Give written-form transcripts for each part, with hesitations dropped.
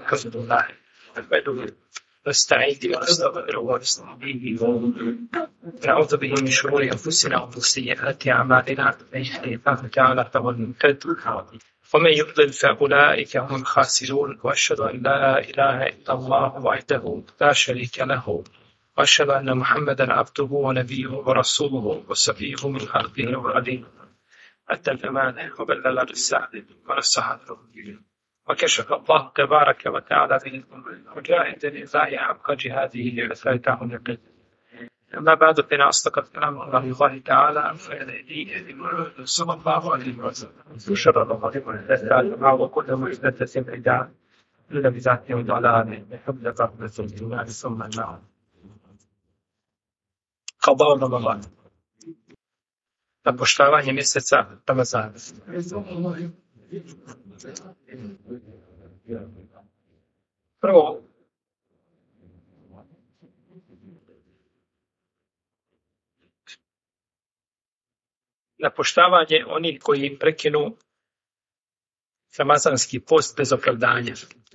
الحمد لله نحمده نستعين ونستغفره ونستهديه ونعوذ به من شرور انفسنا ومن سيئات اعمالنا من يهده الله تعالى فهو المهتد ومن يضلل فاولئك هم الخاسرون واشهد ان لا اله الا الله وحده لا شريك له واشهد ان محمدا عبده ونبيه ورسوله وصفيه من خلقه وخليله أدى الأمانة وبلغ الرسالة ونصح الأمة وكشف الله تبارك وتعالى به وجاهد لله حق جهاده حتى أتاه اليقين. أما بعد فإن أصدق الكلام على الله تعالى فإن هديه صلى الله عليه وسلم وشر الأمور محدثاتها وكل محدثة بدعة كل بدعة ضلالة وكل ضلالة في النار ثم النار. قضاء رمضان na poštovanje mjeseca Ramazana. Prvo, na poštovanje onih koji prekinu ramazanski post bez opravdanja.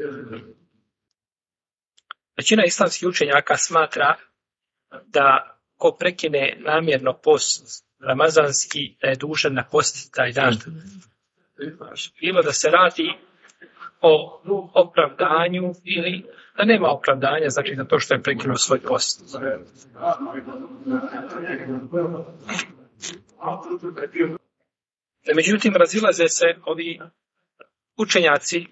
Većina islamskih učenjaka smatra da ko prekine namjerno post ramazanski da je dužan napostiti taj dan. Bilo da se radi o opravdanju ili da nema opravdanja, znači za to što je prekinuo svoj post. Međutim, razilaze se ovi učenjaci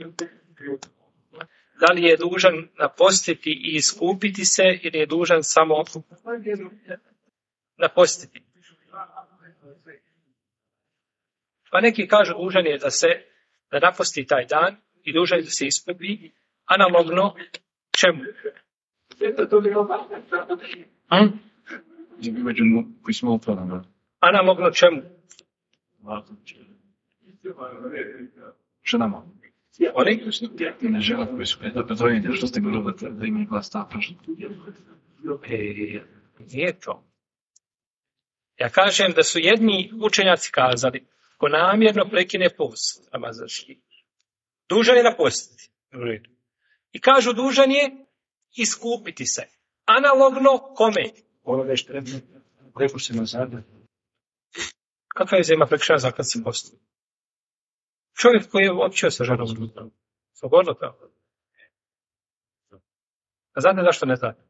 da li je dužan napostiti i iskupiti se ili je dužan samo napostiti. Pa neki kažu dužan je da naposti taj dan i dužan je da se iskupi, analogno čemu? Analogno čemu? Ženama. Oni? Ne žele koji su predvojeni, što ste govorili da imaju glas ta pražna. Nije to. Ja kažem da su jedni učenjaci kazali ko namjerno prekine post ramazanski, dužan je napostiti. I kažu dužan je iskupiti se. Analogno kome? Ono već treba prepušti na zadnje. Kakva je zima prekršava kad se posti? Čovjek koji je općio sa ženom slobodno to. A znate zašto ne znate?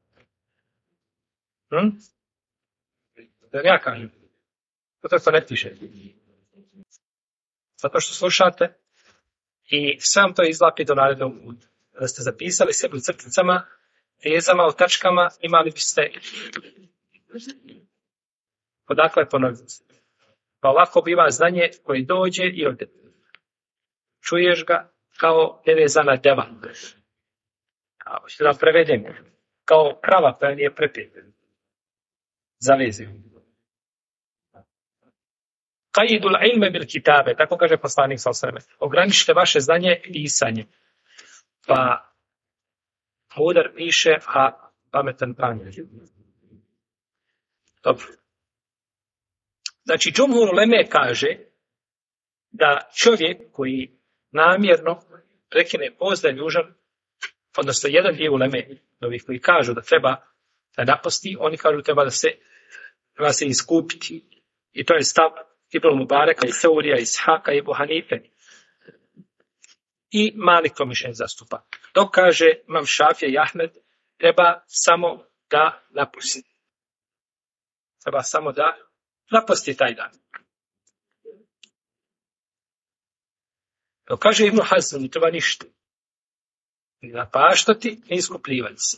Da ja kažem. To ne piše. Zato što slušate i sam to izlapi do narednog puta. Da ste zapisali sebi u crticama, rijezama, u tačkama, imali biste odakle ponoviti. Pa ovako biva znanje koje dođe i ode. Čuješ ga kao nevezana deva. A hoćete da prevedem. Kao krava koja nije prepijeta. Zavezio. Qaidul ilme bil kitabe, tako kaže poslanik sallallahu alejhi ve sellem. Ograničite vaše znanje pisanjem. Pa mudar piše, a pametan pameti. Dobro. Znači, džumhur uleme kaže da čovjek koji namjerno prekine post da je dužan, odnosno jedan dio uleme, ovih koji kažu da treba da naposti, oni kažu da treba se iskupiti. I to je stav Ibn Mubareka i Seurija, Ishaka i Ebu Hanife. I Malik to mišljenje zastupa. Dok kaže Imam Šafija i Ahmed, treba samo da napusti. Treba samo da napusti taj dan. Dok kaže Ibn Hazm, ne treba ništa. Ni napaštati, ni iskupljivati se.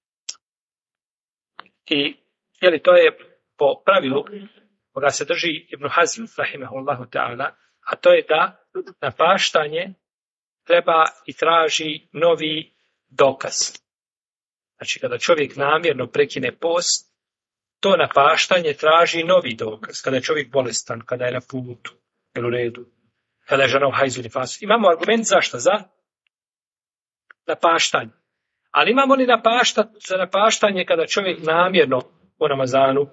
I, to je po pravilu koga se drži Ibn Hazm, rahimahullahu ta'ala, a to je da napaštanje treba i traži novi dokaz. Znači, kada čovjek namjerno prekine post, to napaštanje traži novi dokaz. Kada je čovjek bolestan, kada je na putu, u redu, kada je žena u hajzu ili fasu. Imamo argument zašto? Za napaštanje. Ali imamo li za napaštanje kada čovjek namjerno u Ramazanu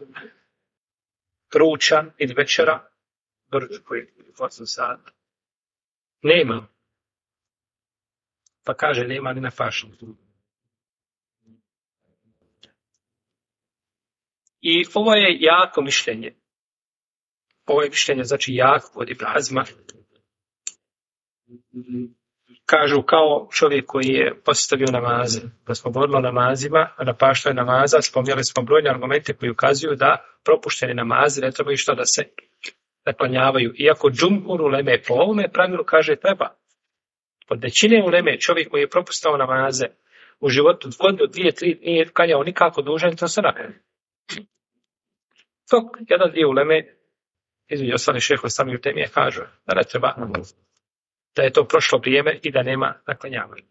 ruča ili večera, doruču koji je 8 sata. Nema. Pa kaže, nema ni na pašnju. I ovo je jako mišljenje. Ovo je mišljenje, znači jako od Ibn Hazma. Kažu kao čovjek koji je postavio namaze. Da smo govorili o namazima, a na paštoj namaza spominjali smo brojne argumente koji ukazuju da propušteni namazi ne trebaju što da se naklanjavaju. Iako džumhur uleme po ovome pravilu kaže treba. Od većine uleme čovjek koji je propustao namaze u životu godinu, 2-3 nije klanjao nikako dužan, to se naklanjao. Tok, jedan dio uleme, između ostali šehovi sami u temije, kažu da ne treba, da je to prošlo vrijeme i da nema naklanjavanja.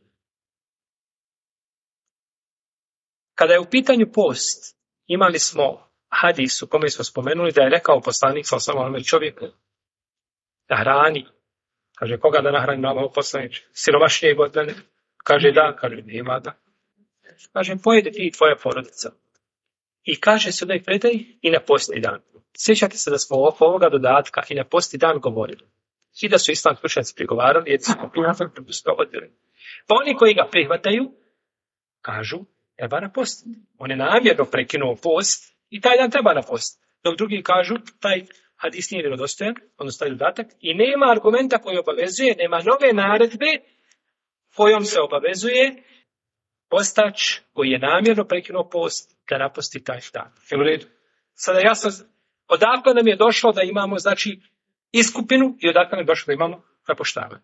Kada je u pitanju post, imali smo hadis u kome smo spomenuli da je rekao poslanik sallallahu alejhi ve sellem čovjeku da hrani. Kaže, koga da nahrani Allahov poslaniče? Siromašnijeg od mene? Kaže da, kaže nema da. Kaže, pojedi ti i tvoja porodica. I kaže se da je predaj i na posti dan. Sjećate se da smo oko ovoga dodatka i na posti dan govorili. I da su islamski učenjaci prigovarali, jer smo odbili. Pa oni koji ga prihvataju, kažu, treba napostiti. On je namjerno prekinuo post i taj dan treba napostiti. Dok drugi kažu, taj hadis nije vjerodostojan, odnosno taj dodatak, i nema argumenta koji obavezuje, nema nove naredbe kojom se obavezuje postač koji je namjerno prekinuo post da naposti taj dan. U redu. Sada jasno, odakle nam je došlo da imamo, znači, iskupinu i odakle nam je došlo da imamo napoštavanje.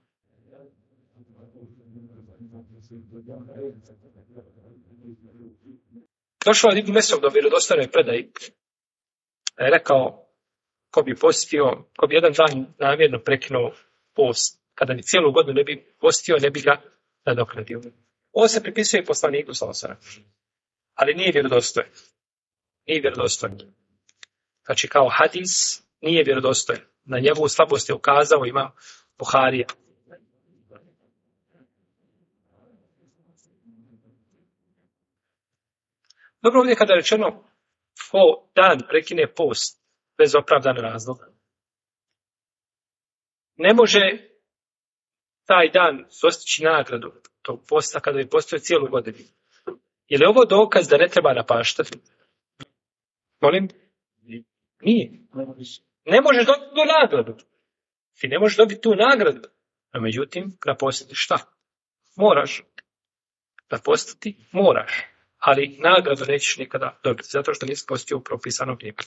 Došlo od Ibn Mesud do vjerodostojne predaje. Je rekao, ko bi postio, ko bi jedan dan namjerno prekinuo post, kada ni cijelu godinu ne bi postio, ne bi ga nadoknadio. Ovo se pripisuje poslaniku sallallahu alejhi ve sellem. Ali nije vjerodostojan. Nije vjerodostojan. Znači kao hadis nije vjerodostojan. Na njegovu slabost je ukazao ima Buharija. Dobro, ovdje kada je rečeno ko dan prekine post bez opravdanog razloga, ne može taj dan dostići nagradu tog posta kada bi postao cijelu godinu. Je li ovo dokaz da ne treba napaštati? Molim? Nije. Ne možeš dobiti tu nagradu. Ti ne možeš dobiti tu nagradu. A međutim, napostiti šta? Moraš. Napostiti moraš. Ali nagradu nećeš nikada dobiti, zato što nisi postio u propisanom vrijeme.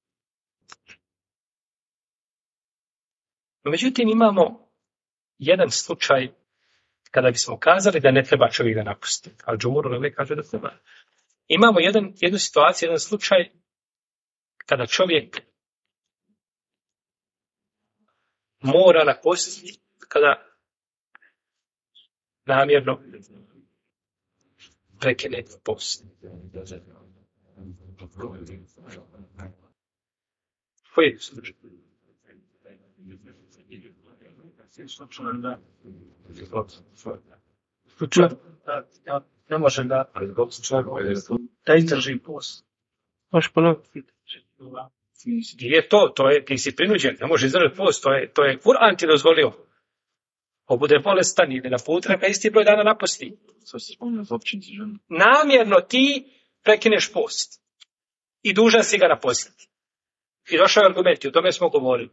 No, međutim, imamo jedan slučaj kada bismo kazali da ne treba čovjek da napusti. Ali džumhur uleme kaže da treba. Imamo jednu situaciju, jedan slučaj kada čovjek mora napustiti kada namjerno prekine post. Koji je slučaj? Ne može da izdrži post. Možeš ponoviti. Nije to je, ti si prinuđen, ne može izdržati post, to je Kur'an ti dozvolio. Ko bude bolestan ili na put, neka isti broj dana naposti. Namjerno ti prekineš post i dužan si ga napostiti. I došao je argumenti, o tome smo govorili.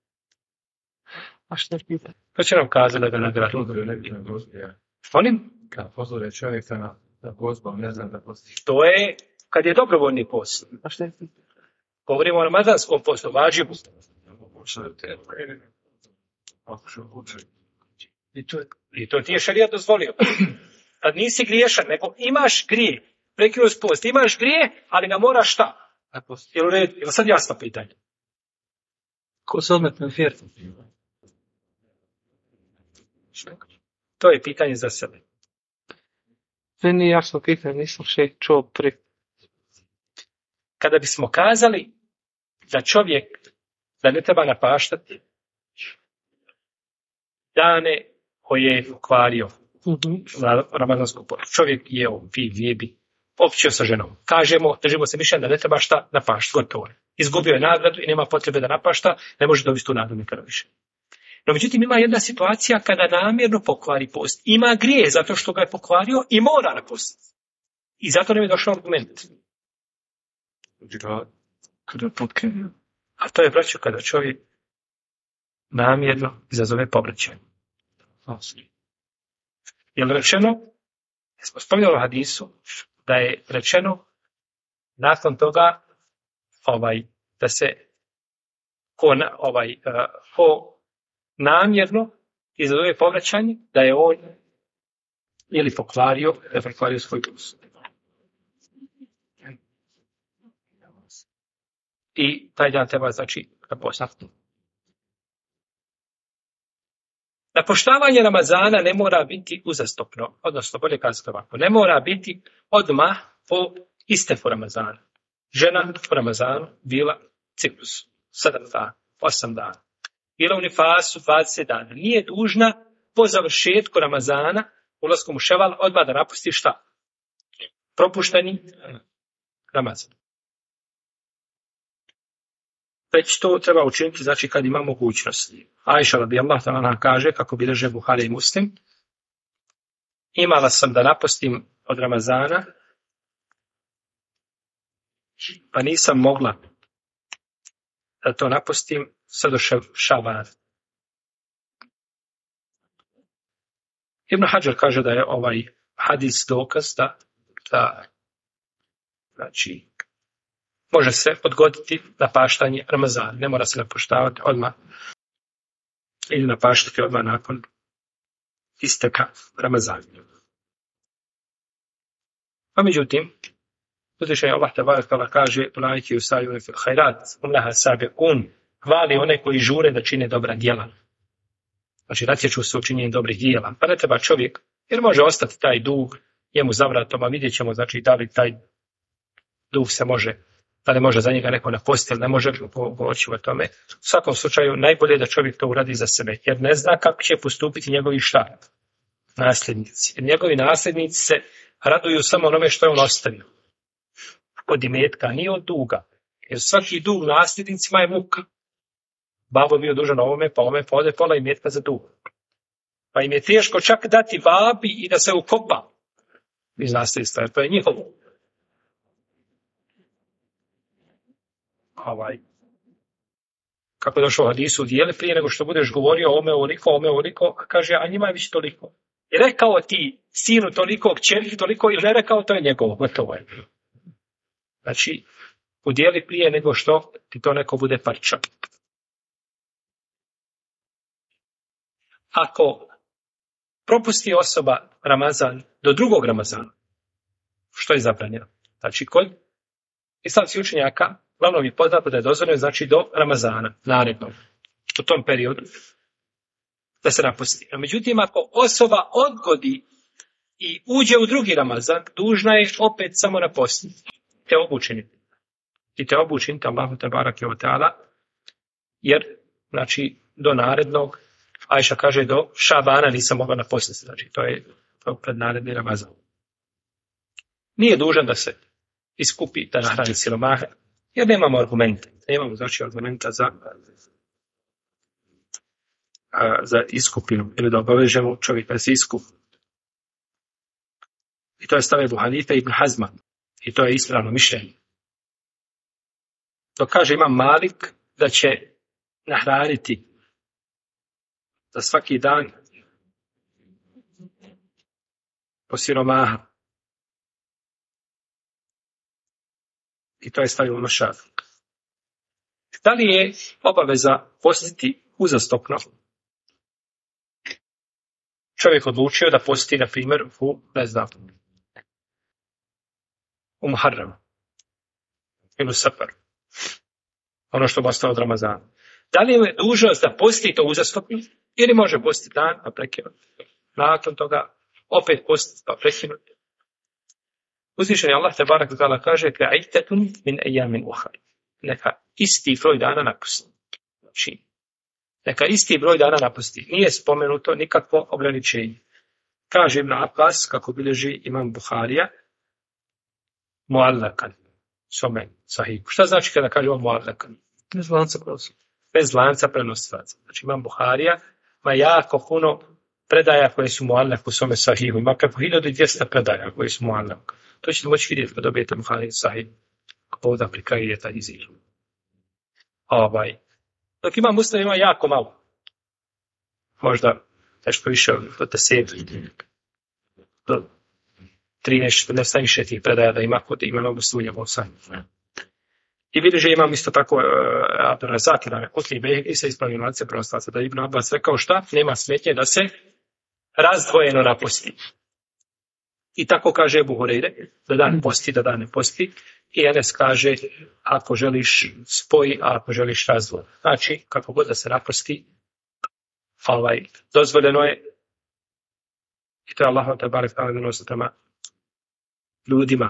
A što je pitanje? To će nam kazati da ga nagradi. Onim? Kad pozove čovjeka na pozbom, ne znam da posti. To je kad je dobrovoljni post. A što je pitanje? Govorimo o ramazanskom postu, važibu. I to ti je šarijat dozvolio. Kad nisi griješan, nego imaš grije, prekinuo post, imaš grije, ali ga moraš šta? Jel u redu? Jel sad jasno pitanje? Ko se odmetne u fjertu? To je pitanje za sebe. To nije jasno pitanje, nisam še čuo prije. Kada bismo kazali da čovjek, da ne treba napaštati dane koje je ukvario na ramazansku post. Čovjek je bi općio sa ženom. Kažemo, držimo se mišljenja da ne treba šta napaštati, gotovo je. Izgubio je nagradu i nema potrebe da napašta, ne može dobiti tu nagradu nikada više. No, međutim, ima jedna situacija kada namjerno pokvari post. Ima grije zato što ga je pokvario i mora napustiti. I zato nam je došao argument. Kada potke. A to je, braćo, kada čovjek namjerno izazove povraćaj. Je li rečeno, smo spominjali u hadisu, da je rečeno nakon toga da se ko namjerno izazove povraćanje, da je on ili pokvario svoj post. I taj dan treba napustiti. Napoštavanje Ramazana ne mora biti uzastopno, odnosno bolje kazati ovako, ne mora biti odmah po isteku Ramazana. Žena u Ramazanu bila ciklus 7 dana, 8 dana. Bila u nifasu 20 dana. Nije dužna po završetku Ramazana, ulaskom u Ševal, odmah da napusti šta? Propušteni Ramazan. Već to treba učiniti, znači kad ima mogućnosti. Ajša radijallahu ta'ala kaže, kako bilježe Buhari i Muslim, imala sam da napustim od Ramazana, pa nisam mogla da to napustim sve do Šavana. Ibn Hadžar kaže da je ovaj hadis dokaz da znači može se odgoditi napaštanje Ramazana. Ne mora se napuštavati odmah ili napaštati odmah nakon isteka Ramazana. A međutim, uzvišeni Allah tebarek ve teala kaže: "Ulaiki yusari'una fil khairat, hum laha sabiqun." Hvali one koji žure da čine dobra djela. Znači, natječu se u činjenju dobrih djela. Pa ne treba čovjek, jer može ostati taj dug njemu za vratom, a vidjet ćemo, znači, da li taj dug se može, da li može za njega neko napustiti, ne može govoriti o tome. U svakom slučaju, najbolje je da čovjek to uradi za sebe, jer ne zna kako će postupiti njegovi šta? Nasljednici. Jer njegovi nasljednici se raduju samo onome što je on ostavio. Od imetka, nije od duga. Jer svaki dug nasljednicima je muka. Babo bio dužan ovome, pa ode pola imetka za dug. Pa im je teško čak dati babi i da se ukopa iz nasljedstva, jer to je njihovo. Kako je došlo u hadisu, dijeli prije nego što budeš govorio ome ovoliko, a kaže, a njima je više toliko. I rekao ti sinu toliko, kćerki toliko, ili ne rekao, to je njegovo, gotovo je. Znači, udijeli prije nego što ti to neko bude parča. Ako propusti osoba Ramazan do drugog Ramazana, što je zabranjeno? Znači, kod islamskih učenjaka, uglavnom je poznato da je dozvoljeno, znači do Ramazana, narednog, u tom periodu, da se napusti. No, međutim, ako osoba odgodi i uđe u drugi Ramazan, dužna je opet samo napustiti. Te obučiniti. I te obučiniti, Allahu tebareke ve teala, jer, znači, do narednog, Ajša kaže, do Šabana nisam mogla napustiti. Znači, to je pred naredni Ramazan. Nije dužan da se iskupi, da nahrani siromahe, jer nemamo argumenta. Nemamo, znači, argumenta za iskupinu, ili da obavežemo čovjeka da se iskupi. I to je stav Ebu Hanife i Ibn Hazma. I to je ispravno mišljenje. To kaže Imam Malik da će nahraniti za svaki dan po siromaha. I to je stavio na Šafi. Da li je obaveza postiti uzastopno? Čovjek odlučio da posti, na primjer, u Muharremu ili u Safaru. Ono što bi ostalo od Ramazana. Da li je dužnost da posti to uzastopno ili može postiti dan pa prekinuti? Nakon toga opet postiti pa prekinuti. Uzvišeni Allah tebarek ve teala kaže: "Ka'iddatun min ayyamin ukhar." Neka isti broj dana napusti. Znači, neka isti broj dana napusti. Nije spomenuto nikakvo ograničenje. Kaže Ibn Abbas, kako bilježi Imam Buharija, muallakan, svome sahihu. Šta znači kada kažemo muallakan? Bez lanca prenosi. Bez lanca prenosilaca. Znači Imam Buharija jako puno predaja koje su muallak u svome sahihu. Ima preko 1200 predaja koje su muallak. To ćete moći vidjeti kad dobijete Buhari sahih. Ovdje pri kraju je taj izir. Dok ima Muslim ima jako malo. Možda nešto više od 10. Do 13, najviše tih predaja da ima kod imama Muslim u sahih. I vidiš, imam isto tako Abdurazak da Kutli Bejheki se ispravio lance prenoslaca da Ibn Abbas rekao šta? Nema smetnje da se razdvojeno naposti. I tako kaže Ebu Hureyre, da dan posti, da dan ne posti. I Enes kaže, ako želiš spoji, a ako želiš razdvoj. Znači, kako god da se naposti, dozvoljeno je. I to je Allah te barek donosi prema ljudima.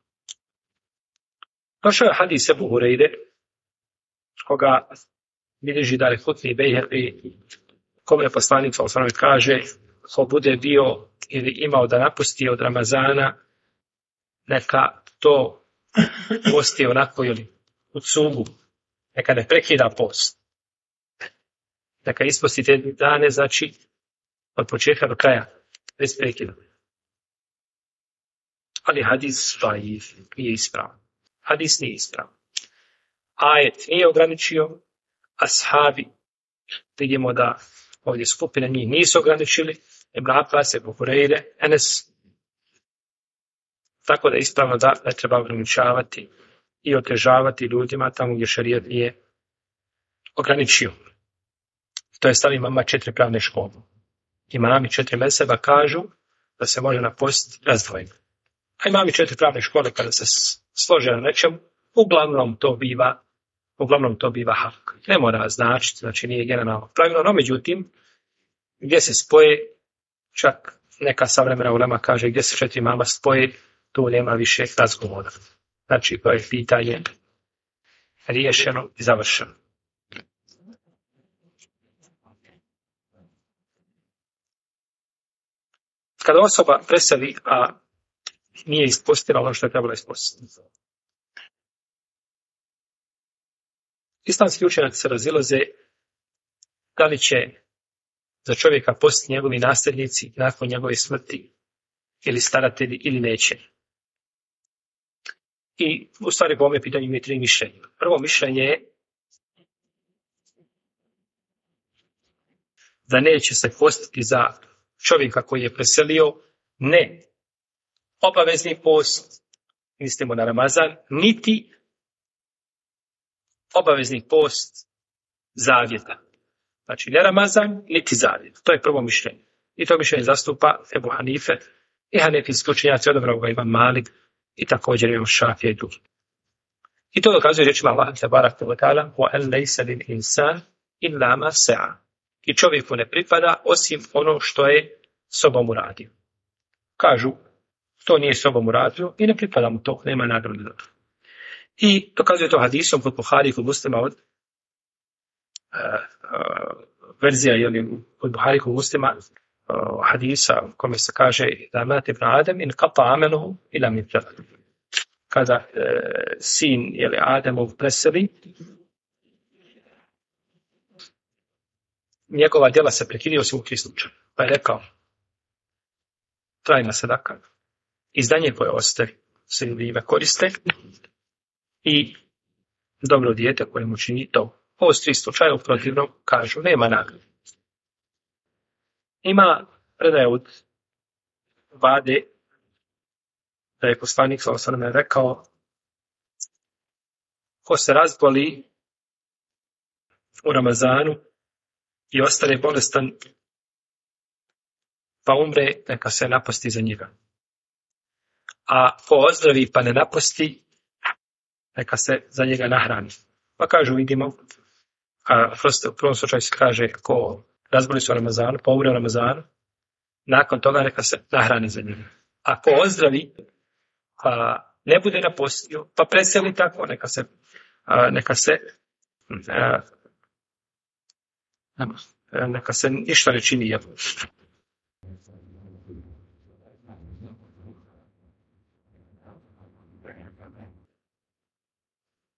Došao je hadis Ebu Hureyre, koga bilježi da je Kutli Bejheki, kome je poslanik sallallahu kaže, ko bude bio ili imao da napusti od Ramazana, neka to posti onako ili u cugu, neka ne prekida post. Neka isposti te dane, znači od početka do kraja, bez prekida. Ali hadis nije ispravan. Hadis nije ispravan. Ajet nije ograničio, ashabi, vidimo da ovdje skupine njih nisu ograničili, Ibn Abbas, Ebu Hureyre, Enes. Tako da je ispravno da ne treba ograničavati i otežavati ljudima tamo gdje šerijat nije ograničio. To je stav imama 4 pravne škole. Imami 4 mezheba kažu da se može napostiti razdvojeno. A imami 4 pravne škole kada se slože na nečemu, uglavnom to biva hak. Ne mora značiti, znači nije generalno pravilo, no međutim, gdje se spoje, čak neka savremena ulema kaže gdje se 4 imama spoje, tu nema više razgovora. Znači, to je pitanje riješeno i završeno. Kada osoba preseli, a nije ispostila ono što je trebalo ispostiti. Islamski učenjaci se razilaze da li će za čovjeka postiti njegovi nasljednici nakon njegove smrti ili staratelji ili neće. I u stvari po ovome pitanju imaju 3 mišljenja. Prvo mišljenje je da neće se postiti za čovjeka koji je preselio, ne obavezni post, mislimo na Ramazan, niti obavezni post zavjeta. Znači, ne Ramazan, niti zavjet. To je prvo mišljenje. I to mišljenje zastupa Ebu Hanife i hanefijski učenjaci, odabrao ga Imam Malik i također Imam Šafija i drugi. I to dokazuje rečima Allah tebaraka ve taala: "Wa an laysa lil insan illa ma sa'a." I čovjeku ne pripada osim ono što je sobom uradio. Kažu, to nije sobom uradio i ne pripada mu to, nema nagrade za to. I dokazuje to hadisom kod Buhari i kod Muslima od verzija kod Buhari i kod Muslima hadisa u kome se kaže da mate ibn Adem in qata amaluhu ila min thalath. Kada sin Ademov preseli, njegova djela se prekidaju osim u 3 slučaja. Pa je rekao, trajna sadaka, izdanje koje ostavi se ljubive koriste i dobro dijete koje mu čini to. Ovo su 3 slučaja, u protivnom kažu, nema nagrade. Ima predaje od Vade da je poslanik sallallahu alejhi ve sellem rekao: ko se razboli u Ramazanu i ostane bolestan pa umre, neka se naposti za njega. A ko ozdravi pa ne naposti, neka se za njega nahrani. Pa kažu, vidimo, u prvom slučaju se kaže ko razboli se u Ramazanu, pa umre u Ramazanu, nakon toga neka se nahrani za njega. A ko ozdravi pa ne bude napostio, pa preseli tako, neka se ništa ne čini jedno.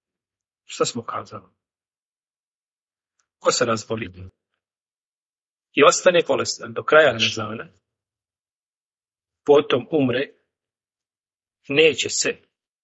Šta smo kazali? Ko se razboli i ostane bolestan do kraja Ramazana, potom umre, neće se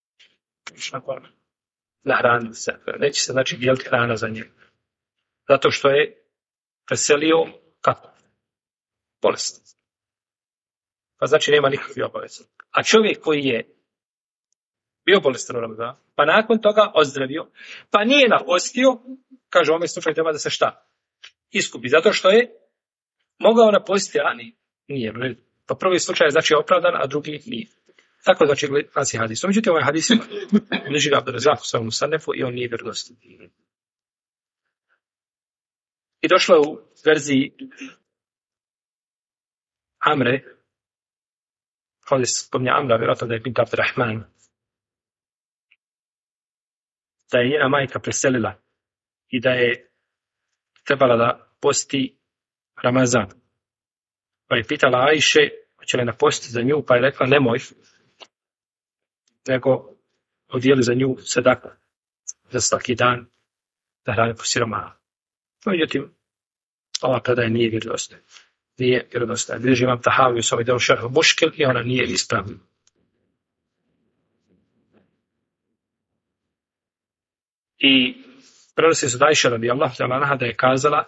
nahraniti se. Neće se, znači, dijeliti hrana za njega. Zato što je preselio kako? Bolestan. Pa znači nema nikakve obaveze. A čovjek koji je bio bolestan u Ramazanu, pa nakon toga ozdravio, pa nije napostio, kaže u ovome slučaju treba da se šta? Iskupi. Zato što je mogao napostiti, a nije. Pa prvi slučaj je znači opravdan, a drugi nije. Tako znači glasi hadis. Međutim, ovaj hadis bliži ga Abdurrazak u svojom Musanefu i on nije vjerodostan. I došlo u verziji Amre, ovdje se spominja Amra, vjerojatno da je bint Abdurrahman, da je njena majka preselila i da je trebala da posti Ramazan. Pa je pitala Ajše, hoće li napostiti za nju, pa je rekla nemoj, nego odijeli za nju sadaku za svaki dan da hrane po siromaha. Međutim, ova predaja nije vjerodostojna. Nije vjerodostojna. Bliži vam Tahaviju sa ovaj deo šerhu Muškil i ona nije ispravna. I prenosi se od Ajše radijallahu ta'ala anha da je kazala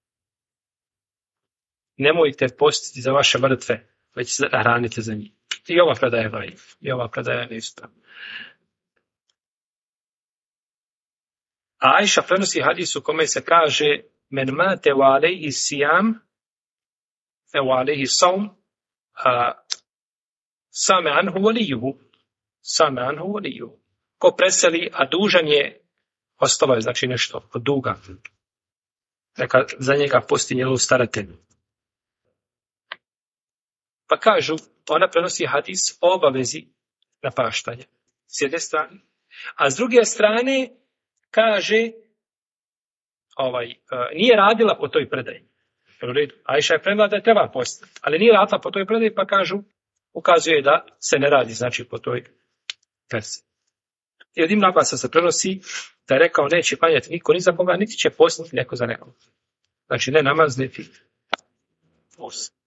nemojte postiti za vaše mrtve, već se hranite za njih. I ova predaja je daif. I ova predaja je neispravna. A Ajša prenosi hadis u kome se kaže men mate wa alejhi sijam wa alejhi saum same anhu walijuhu. Same anhu walijuhu. Ko preseli, a dužan je, ostalo je znači nešto od duga. Neka za njega posti njegov staratelj. Pa kažu, ona prenosi hadis o obavezi napaštanja. S jedne strane. A s druge strane, kaže, nije radila po toj predaji. Ajša je prenijela da je treba postati, ali nije radila po toj predaji, pa kažu, ukazuje da se ne radi, znači po toj verziji. I od Ibn Abasa se prenosi da je rekao neće klanjati niko ni za koga, niti će postati neko za nekog. Znači ne namaz, niti post.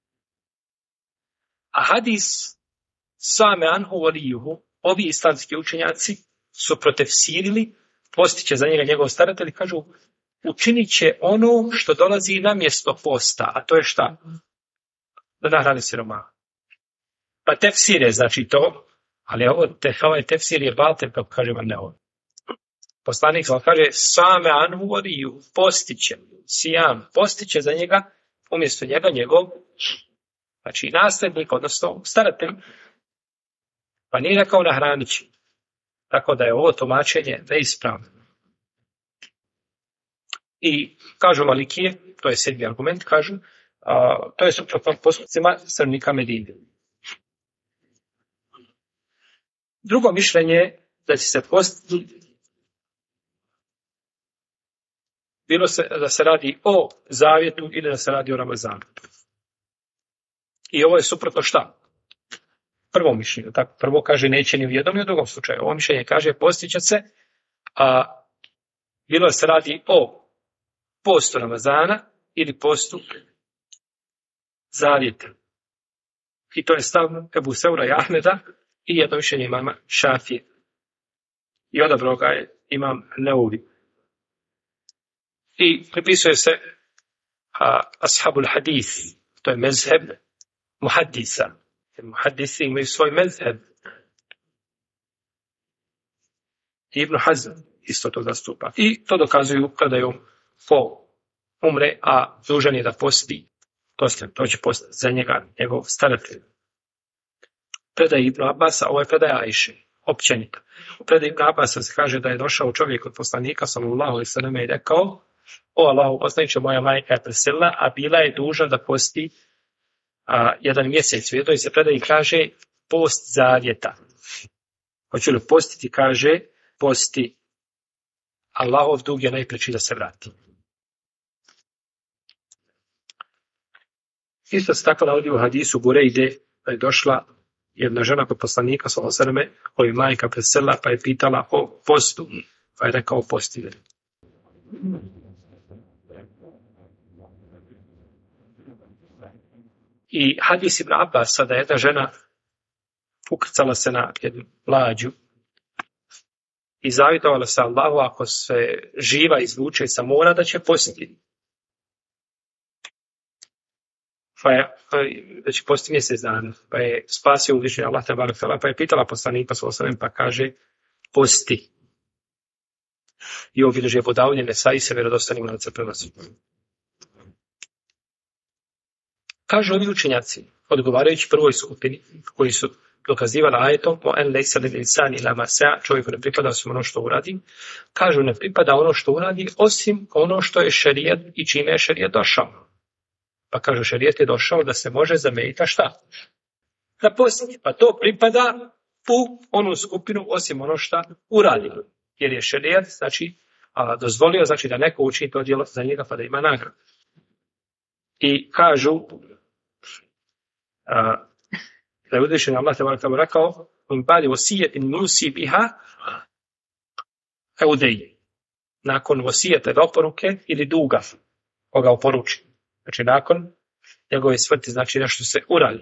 A hadis same anhu walijuhu, ovi islamski učenjaci su protefsirili, postiće za njega njegov staratelj, kažu učinit će ono što dolazi na mjesto posta, a to je šta? Da nahrani siromaha. Pa tefsir je znači to, ali ovaj tefsir je batel, kako kaže vam ne ovo. Poslanik kaže same anhu walijuhu, postiće, sijam, postiće za njega, umjesto njega njegov, znači nasljednik, odnosno staratelj, pa nije rekao nahranit će. Tako da je ovo tumačenje neispravno. I kažu Malikije, to je 7. argument, kažu, to je suprotno postupcima stanovnika Medine. Drugo mišljenje je da će se postiti, bilo da se radi o zavjetu ili da se radi o Ramazanu. I ovo je suprotno šta? Prvo mišljenje. Tako, prvo kaže neće ni u jednom ni u drugom slučaju. Ovo mišljenje kaže postiće se, a bilo da se radi o postu Ramazana ili postu zavjeta. I to je stav Ebu Seura i Ahmeda i jedno mišljenje imama Šafije. I odabrao ga je imam Neuri. I pripisuje se ashabul hadith, to je mezheb muhaddisa. Muhaddisi imaju svoj mezheb. Ibn Hazm isto to zastupa. I to dokazuju kada je ko umre, a dužan je da posti, to će postati za njega njegov staratelj. Predaj Ibn Abasa, ovo je predaj Ajše, općenito. U predaj Ibn Abasa se kaže da je došao čovjek od poslanika, sallallahu alejhi ve sellem, i rekao: o Allahu poslaniče, moja majka je preselila, a bila je dužna da posti jedan mjesec. U jednoj se predaji kaže post zavjeta. Hoće li postiti, kaže posti. Allahov dug je najpreći da se vrati. Isto se tako navodi u hadisu Burejde da je došla jedna žena kod poslanika sallallahu alejhi ve sellem, koju majka preselila, pa je pitala o postu, pa je rekao posti. I hadis Ibn Abbasa da jedna žena ukrcala se na jednu lađu i zavjetovala se Allahu ako se živa izvuče sa mora da će postiti. Da će postiti mjesec dana. Pa je spasio uzvišeni Allah pa je pitala poslanika pa kaže posti. I ovo bilježi je podavljen Nesai se vjerodostojnim lancem prenosi. Kažu ovi učenjaci, odgovarajući prvoj skupini, koji su dokazivali ajetom o en lejsa lil insani illa ma sa'a, čovjeku ne pripada osim ono što uradi, kažu ne pripada ono što uradi osim ono što je šerijat i čime je šerijat došao. Pa kažu šerijat je došao da se može zameniti šta? Da posti. Pa to pripada u onu skupinu osim ono što uradi. Jer je šerijat, znači, dozvolio, znači da neko učini to djelo za njega pa da ima nagradu. I kažu da je uzvišeni Allah te rekao in ba'di wasiyatin yusi biha eudej. Nakon wasijeta ili oporuke ili duga koga oporuči. Znači nakon njegove smrti, znači nešto se uradi.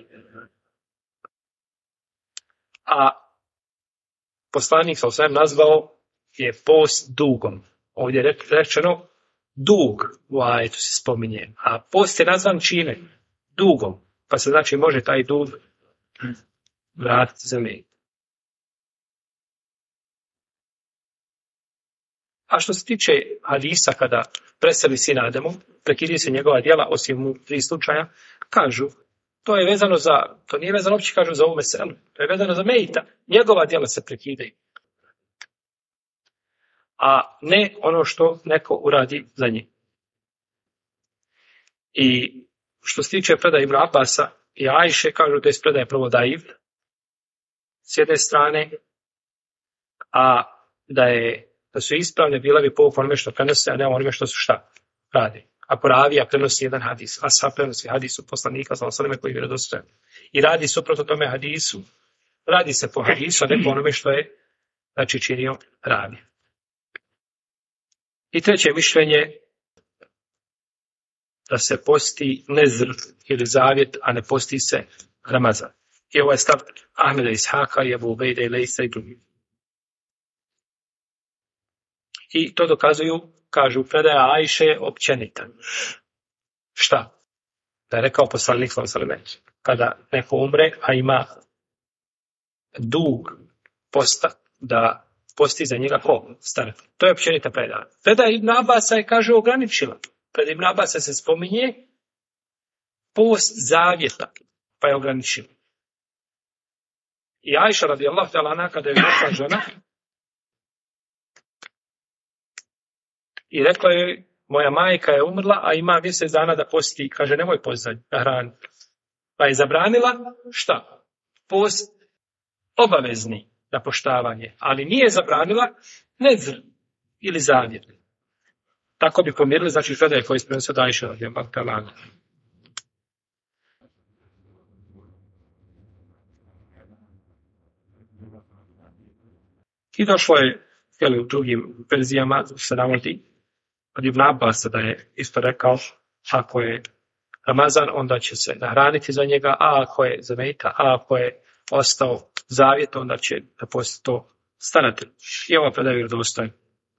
A poslanik sa osvijem nazvao je post dugom. Ovdje je rečeno dug u ajetu se spominje. A post je nazvan čime? Dugom. Pa se znači može taj dug vratiti za mene. A što se tiče hadisa kada preseli sin Ademu, prekidaju se njegova djela osim u 3 slučaja, kažu, to je vezano za, to nije vezano uopće kažu za ovu meselu, to je vezano za Mejita, njegova djela se prekidaju. A ne ono što neko uradi za njih. I što se tiče predaje Ibn Abasa i Ajše, kažu da je predaje prvo daiv, s jedne strane, a da su ispravne bile bi po onome što prenose, a ne onome što su šta radi. Ako ravija prenosi jedan hadis, a sa prenosi hadisu poslanika sa osaleme koji je vjerodostojan. I radi suprotno tome hadisu, radi se po hadisu, a ne po onome što je znači činio ravija. I treće mišljenje, da se posti nezr ili zavjet, a ne posti se Ramazan. I ovo je stav Ahmeda Ishaka i Ebu Ubejde i Lejsa i drugi. I to dokazuju, kažu, predaja Ajše općenita. Šta? Da je rekao poslanik sallallahu kada neko umre, a ima dug posta, da posti za njega ko? Starati. To je općenita predaja. Predaja Ibn Abasa je, kaže, ograničila. Pred Ibn Abasa se spominje post zavjeta, pa je ograničila. I Ajša radijallahu ta'ala anha kada je došla žena i rekla joj, moja majka je umrla, a ima mjesec dana da posti, kaže, nemoj post za hranu. Pa je zabranila šta? Post obavezni na poštavanje, ali nije zabranila nezr ili zavjet. Tako bi pomirili, znači predaje koje se prenosio od Ajše radijallahu ta'ala anha. I došlo je, u drugim verzijama se navodi od Ibn Abasa da je isto rekao, ako je Ramazan, onda će se nahraniti za njega, a ako je zamejta, a ako je ostao zavjet, onda će da posti to staratelj. I ovo predaje vjerodostojno.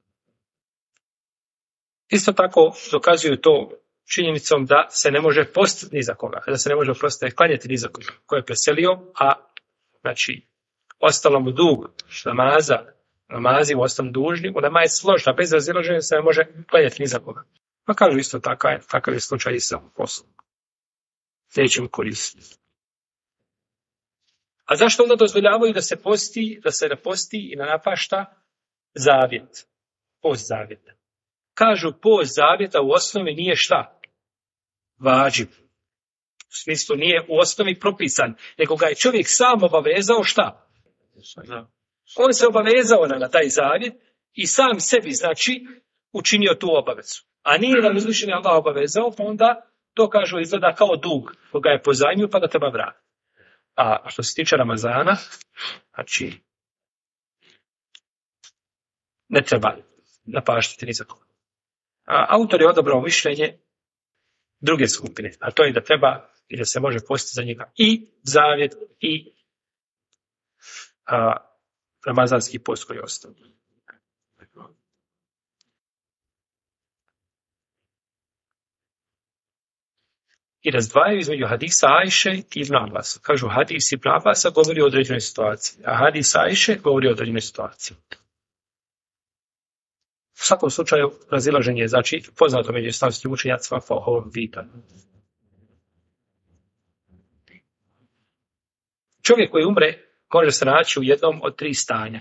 Isto tako dokazuju to činjenicom da se ne može postiti ni za koga, da se ne može prostiti klanjati ni za koga ko je preselio, a znači ostalo mu dug namazi u ostam dužni, onda je složna, bez razilaženja se ne može klanjati ni za koga. Pa kažu isto takav je slučaj i sa poslom. Nećemo koristiti. A zašto onda dozvoljavaju da se ne posti i ne napašta zavjet? Post zavjeta. Kažu, post zavjeta u osnovi nije šta? Vađib. U smislu nije u osnovi propisan, nego ga je čovjek sam obavezao šta? On se obavezao na taj zavjet i sam sebi, znači, učinio tu obavezu. A nije da uzvišeni Allah obavezao, pa onda to kažu izgleda kao dug koga je pozajmio pa da treba vratiti. A što se tiče Ramazana, znači, ne treba napaštiti ni za koga. Autor je odabrao mišljenje druge skupine, a to je da treba i da se može postiti za njega i zavjet i ramazanski post koji je ostao. I razdvajaju između hadisa Ajše i Ibn Abasa. Kažu, hadis Ibn Abasa govori o određenoj situaciji, a hadis Ajše govori o određenoj situaciji. U svakom slučaju, razilaženje je, znači, poznato među islamskim učenjacima po ovom pitanju. Čovjek koji umre može se naći u jednom od 3 stanja.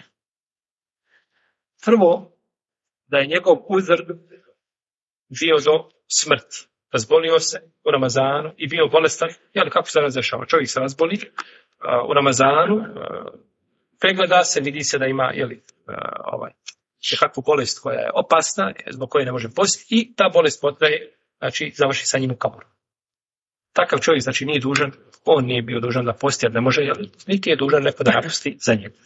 Prvo, da je njegov uzrok bio do smrti. Razbolio se u Ramazanu i bio bolestan. Jel, kako se razrešava? Čovjek se razboli u Ramazanu, pregleda se, vidi se da ima nekakvu bolest koja je opasna, zbog koje ne može postiti i ta bolest potraje, znači završi sa njim u kaboru. Takav čovjek, znači, nije dužan, on nije bio dužan da posti, jer ne može, niti je dužan neko da napusti za njega.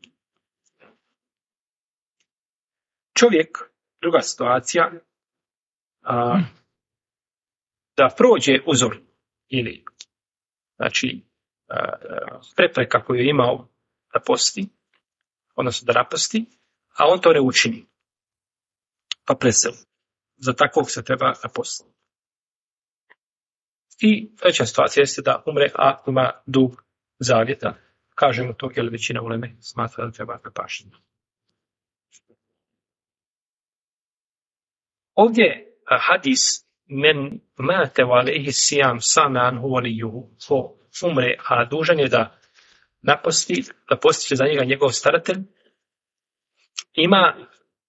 Čovjek, druga situacija, da prođe uzor ili, znači, prepreka koju je imao da posti, odnosno da napusti, a on to ne učini, pa preseli. Za takvog se treba napustiti. I treća situacija jeste da umre, a ima dug zavjeta. Kažemo to, jer većina uleme smatra da treba prepaštiti. Ovdje hadis men mate wa alejhi sijam saman huwa lijuhu, ko umre, a dužan je da naposti, da postiće za njega njegov staratelj, ima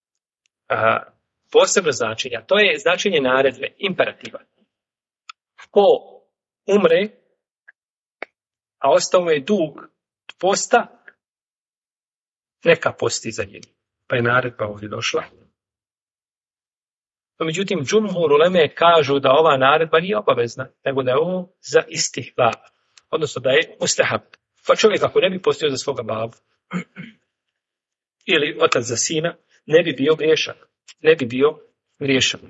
posebno značenje. To je značenje naredbe, imperativa. Ko umre, a ostao mu je dug posta, neka posti za njega. Pa je naredba ovdje došla. No, međutim, džumhur uleme kažu da ova naredba nije obavezna, nego da je ovo za istihbab, odnosno da je mustahab. Pa čovjek ako ne bi postio za svoga babu, ili otac za sina, ne bi bio griješan. Ne bi bio griješan.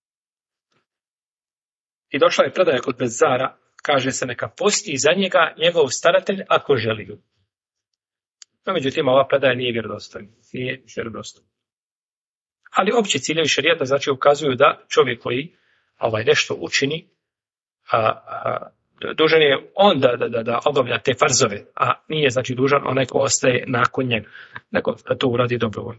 I došla je predaja kod Bezzara, kaže se neka posti za njega njegov staratelj ako želi. No, međutim, ova predaja nije vjerodostojna. Nije vjerodostojna. Ali opći ciljevi šerijata, znači, ukazuju da čovjek koji nešto učini, dužan je on da obavlja te farzove, a nije, znači, dužan onaj ko ostaje nakon njega, nego da to uradi dobrovoljno.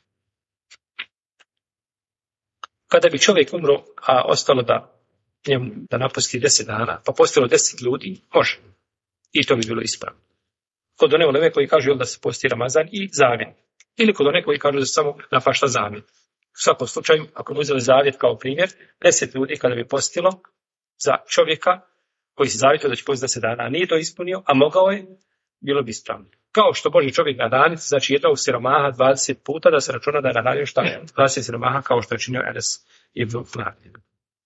Kada bi čovjek umro, a ostalo da napusti 10 dana, pa postalo 10 ljudi, može. I to bi bilo ispravno. Kod one uleme koji kažu da se posti Ramazan i zavjet. Ili kod one koji kažu da se samo napašta zavjet. U svakom slučaju, ako bi uzeli zavjet kao primjer, 10 ljudi kada bi postilo za čovjeka koji se zavjetio da će postiti 10 dana, a nije to ispunio, a mogao je, bilo bi ispravno. Kao što može čovjek nahraniti, znači jednog siromaha 20 puta, da se računa da je nahranio šta je 20 siromaha, kao što je činio Enes ibn Malik.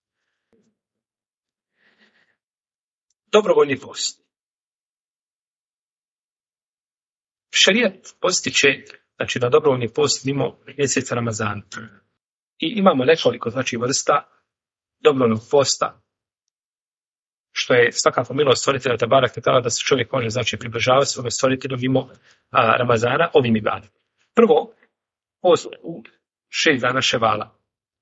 Dobrovoljni post. Šerijat postiče, znači, na dobrovoljni post mimo mjeseca Ramazana. I imamo nekoliko, znači, vrsta dobrovoljnog posta, što je svakako milost stvoritelja Tebarak Vetala da se čovjek može, znači, približavati svome stvoritelju mimo Ramazana ovim ibadom. Prvo, post u 6 dana ševala.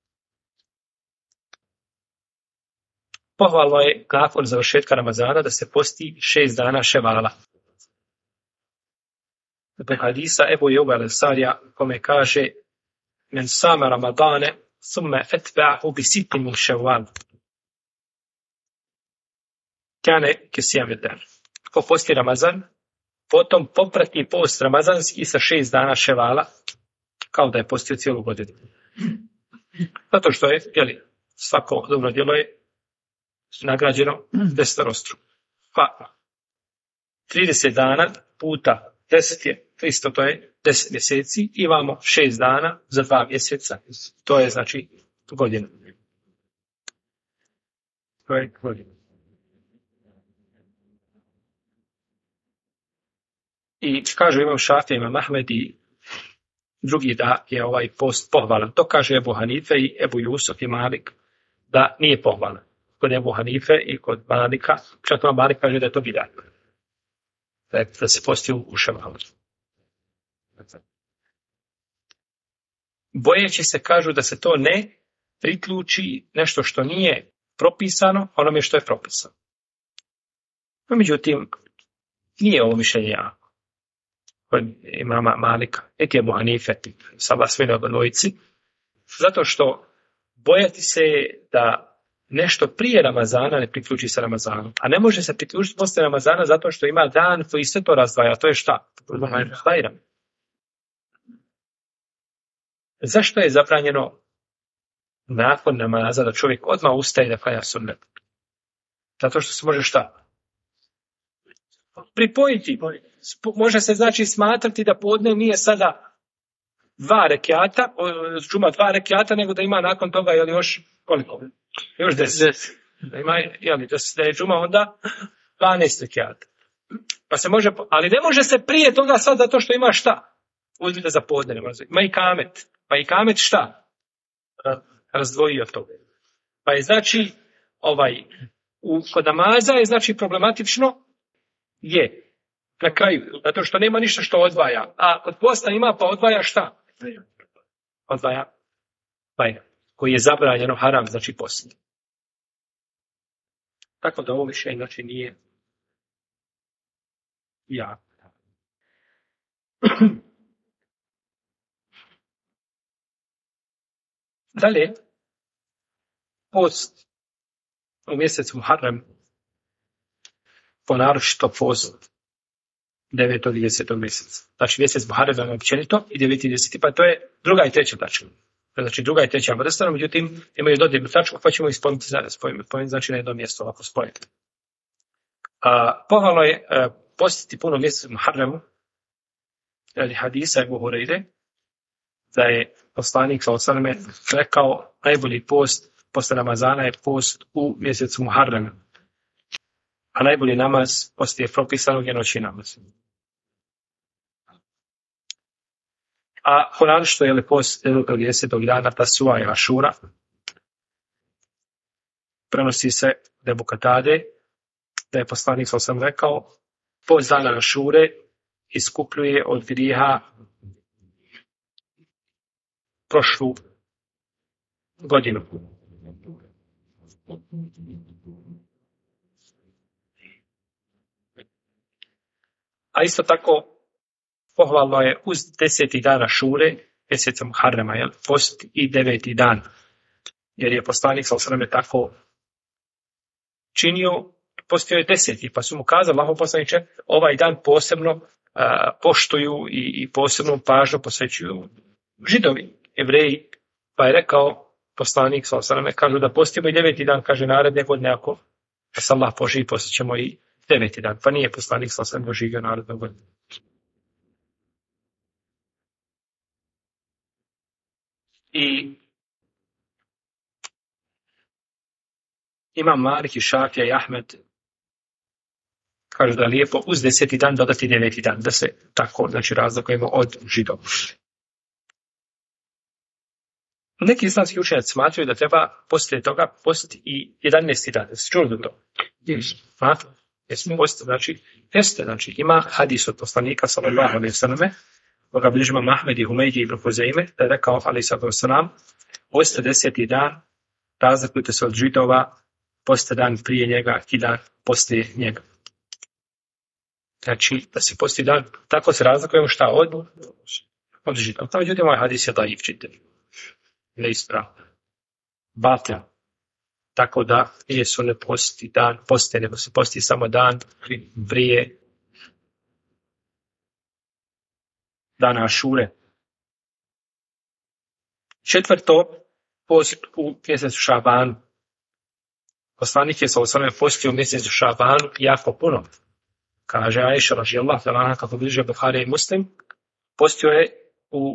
Pohvalno je nakon završetka Ramazana da se posti 6 dana ševala. Zbog hadisa Ebu Ejuba al-Ansarija, kome kaže men sama Ramadane thumme etba'hu bi sittin min ševal. Kane kesijam jedan. Ko posti Ramazan, potom poprati post ramazanski sa 6 dana ševala, kao da je postio cijelu godinu. Zato što je, svako dobro djelo je nagrađeno 10-rostruko. Pa 30 dana puta 10 je 300, to je 10 mjeseci, imamo 6 dana za 2 mjeseca, to je, znači, godina. To je godina. I kažu imam Šafija, imam Ahmed i drugi da je ovaj post pohvalan. To kaže Ebu Hanife i Ebu Jusuf i Malik da nije pohvalan. kod Ebu Hanife i kod Malika, čak Malik kaže da je to bidat. Da se posti u Ševalu. Bojeći se kažu da se to ne priključi nešto što nije propisano onome što je propisano. No, međutim, nije ovo mišljenje jako. Kod imama Malika, niti Ebu Hanife, sada sve na dvojici, zato što bojati se da nešto prije Ramazana ne priključi se Ramazanu. A ne može se priključiti posle Ramazana zato što ima dan koji sve to razdvaja. To je šta? Bajram. Zašto je zabranjeno nakon namaza da čovjek odmah ustaje da klanja sunnet? Zato što se može šta? Pripojiti. Može se znači smatrati da podne nije sada 2 rekiata, džuma 2 rekiata, nego da ima nakon toga još koliko? Još 10. Da ima, da je džuma onda 12 rekiata. Pa se može, ali ne može se prije toga sad zato što ima šta? Uzmite za podne. Ima i kamet. Pa i kamet šta? Razdvojio to. Pa je znači kod namaza je znači problematično je na kraju, zato što nema ništa što odvaja. A kod posta ima pa odvaja šta? Odvaja bajram, koji je zabranjeno haram, znači post. Tako da ovo više znači nije ja. Dalje, post u mjesecu Muharrem, ponaročito post 9. i 10. mjeseca. Znači mjesec Muharrem općenito i 9. i 10. Pa to je druga i treća tačka. Znači druga i treća vrsta, međutim imaju dodirnu tačku pa ćemo ispomniti znači na jedno mjesto ovako spojiti. Pohvalno je postiti puno mjeseca Muharremu, radi hadisa Ebu Hurajre, da je poslanik sallallahu alejhi ve sellem rekao najbolji post posle Ramazana je post u mjesecu Muharrem. A najbolji namaz poslije propisanog je noćni namaz. A Kur'an što je post 10. dana Tasua i Ašura, prenosi se da je Ebu Katade, da je poslanik sallallahu alejhi ve sellem rekao post dana Ašure iskupljuje od grijeha prošlu godinu. A isto tako pohvalno je uz 10. dana Šure, mjeseca Muharrema, post i 9. dan. Jer je poslanik sallallahu alejhi ve sellem tako činio, postio je 10. pa su mu kazali, Allahov poslaniče, ovaj dan posebno poštuju i posebno pažnju posvećuju Židovi, Jevreji, pa je rekao poslanik sallallahu alejhi ve sellem, kažu da postimo i 9. dan, kaže naredne godine ako se Allah poživi, postit ćemo i 9. dan, pa nije poslanik sallallahu alejhi ve sellem doživio naredne godine. I Imam Malik i Šafija i Ahmed kažu da je lijepo uz 10. dan dodati 9. dan, da se tako znači razlikujemo od Židova. Neki islamski učenjaci smatraju da treba poslije toga postiti i 11. dan. Jeste čuli za to? Jesmo postiti, znači, jeste, znači, ima hadis od poslanika, sallallahu alejhi ve selleme, koga bližima Mahmed i Humejdi ibn Huzeime, da je rekao, alejhi salatu vesselam, postite 10. dan, razlikujte se od Židova, postite dan prije njega i dan poslije njega. Znači, da se posti dan, tako se razlikujemo šta od Židova. Tamo međutim, ovaj hadis je daif čitan. Neispravan. Batil. Tako da nije su ne posti dan poste, nego se posti samo dan prije dana Ašure. 4. post u mjesecu Šabanu. Poslanik je sallallahu alejhi ve sellem postio u mjesecu Šabanu jako puno. Kaže Ajša radijallahu anha, kako bliže Buhari i Muslim, postio je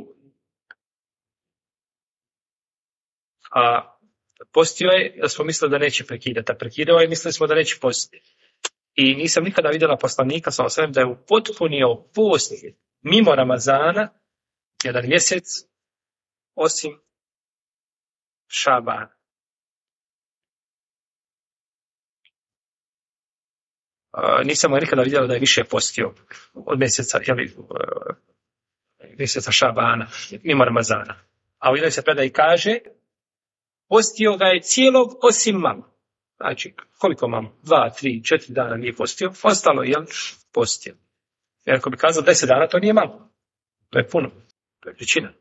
postio je da smo mislili da neće prekidati, a prekidao je, mislili smo da neće postiti. I nisam nikada vidjela poslanika sallallahu alejhi ve sellem da je upotpunio post mimo Ramazana jedan mjesec osim Šabana. nisam ga nikada vidio da je više postio od mjeseca, mjeseca Šabana, mimo Ramazana. A u jednoj se predaji kaže, postio ga je cijelog osim malo. Znači, koliko malo? 2, 3, 4 dana nije postio, ostalo je postio. Jer ako bi kazao 10 dana, to nije malo. To je puno. To je većina.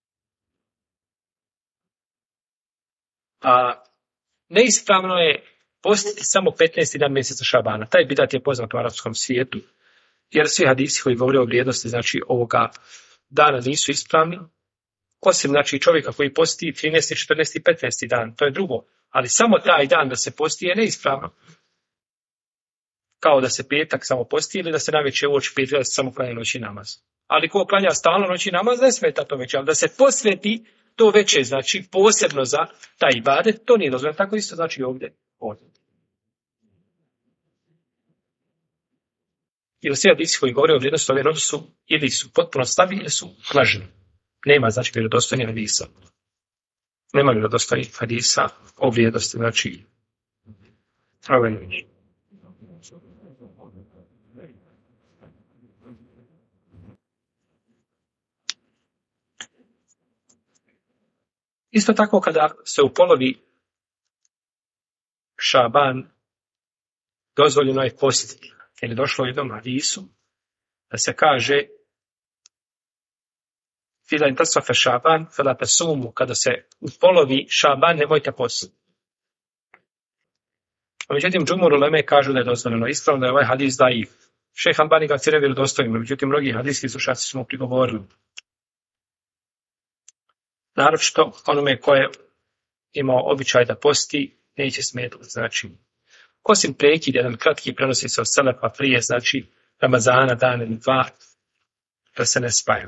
A neispravno je postiti samo 15. dan mjeseca Šabana. Taj bidat je poznat u arapskom svijetu. Jer svi hadisi koji govore o vrijednosti, znači, ovoga dana nisu ispravni. Osim, znači, čovjeka koji posti 13., 14. i 15. dan. To je drugo. Ali samo taj dan da se posti je neispravno. Kao da se petak samo posti ili da se navečer uoči petka da se samo klanja noći namaz. Ali ko klanja stalno noći namaz, ne smeta to već. Ali da se posveti to veće, znači posebno za taj ibadet, to nije dozvoljeno. Tako isto znači ovdje. Ili svi hadisi koji govore o vrijednosti ove noći su ili su potpuno stavi ili su lažni. Nema znači vjerodostojnih hadisa. Nema vjerodostojnih hadisa o vrijednosti, znači ove noći. Isto tako kada se u polovi Šaban dozvoljeno je postiti. Jer je došlo u jednom hadisu da se kaže Fila intasvafe Šaban, fela pesumu, kada se u polovi Šaban nemojte postiti. Međutim, džumhur uleme kažu da je dozvoljeno. Ispravno da je ovaj hadis daif. Šejh Albani ga cire vjerodostojnim, međutim, mnogi hadijski slušači su mu prigovorili. Naročito onome ko je imao običaj da posti, neće smetati. Znači, osim prekid, jedan kratki prenosi se od selefa prije, znači Ramazana, dan ili dva, da se ne spaju.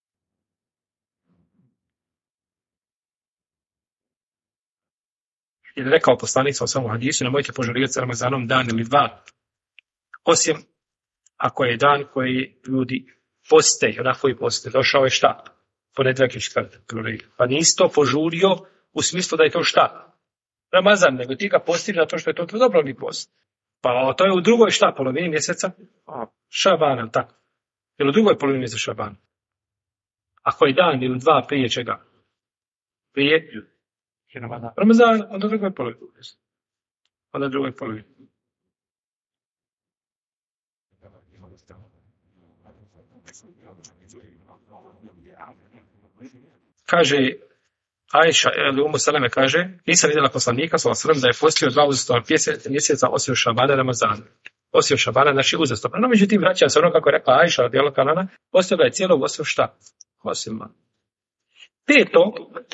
Jer rekao poslanik u samom hadisu, nemojte požurivati sa Ramazanom dan ili dva, osim ako je dan koji ljudi poste, onako i poste, došao je šta? Ponedjeljak i četvrtak. Pa nisi to požurio u smislu da je to šta? Ramazan, nego ti ga postiš zato što je to dobrovni post. Pa to je u drugoj šta? Polovini mjeseca? Šabana, tako. Ili u drugoj polovini mjeseca Šabana. Ako je dan ili dva prije čega? Prije Ramazan, onda drugoj polovini. Onda drugoj polovini. Kaže Ajša ili Umu Saleme kaže, nisam vidjela poslanika sallallahu da je postio 2 uzastopna mjeseca osim Šabana i Ramazana. Osim Šabana, znači uzastopna. No, međutim, vraća se ono kako je rekla Ajša radijallahu anha, postio ga je cijelog osim šta? Osim. Peto,